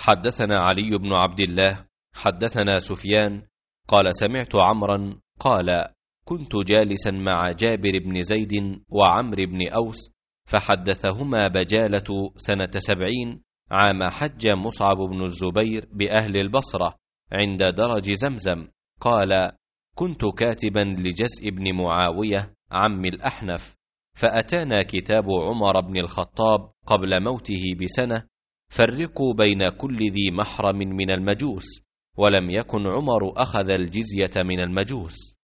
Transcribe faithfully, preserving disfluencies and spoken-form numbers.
حدثنا علي بن عبد الله حدثنا سفيان قال سمعت عمرا قال كنت جالسا مع جابر بن زيد وعمر بن أوس فحدثهما بجالة سنة سبعين عام حج مصعب بن الزبير بأهل البصرة عند درج زمزم قال كنت كاتبا لجزء بن معاوية عم الأحنف فأتانا كتاب عمر بن الخطاب قبل موته بسنة فرقوا بين كل ذي محرم من المجوس ولم يكن عمر أخذ الجزية من المجوس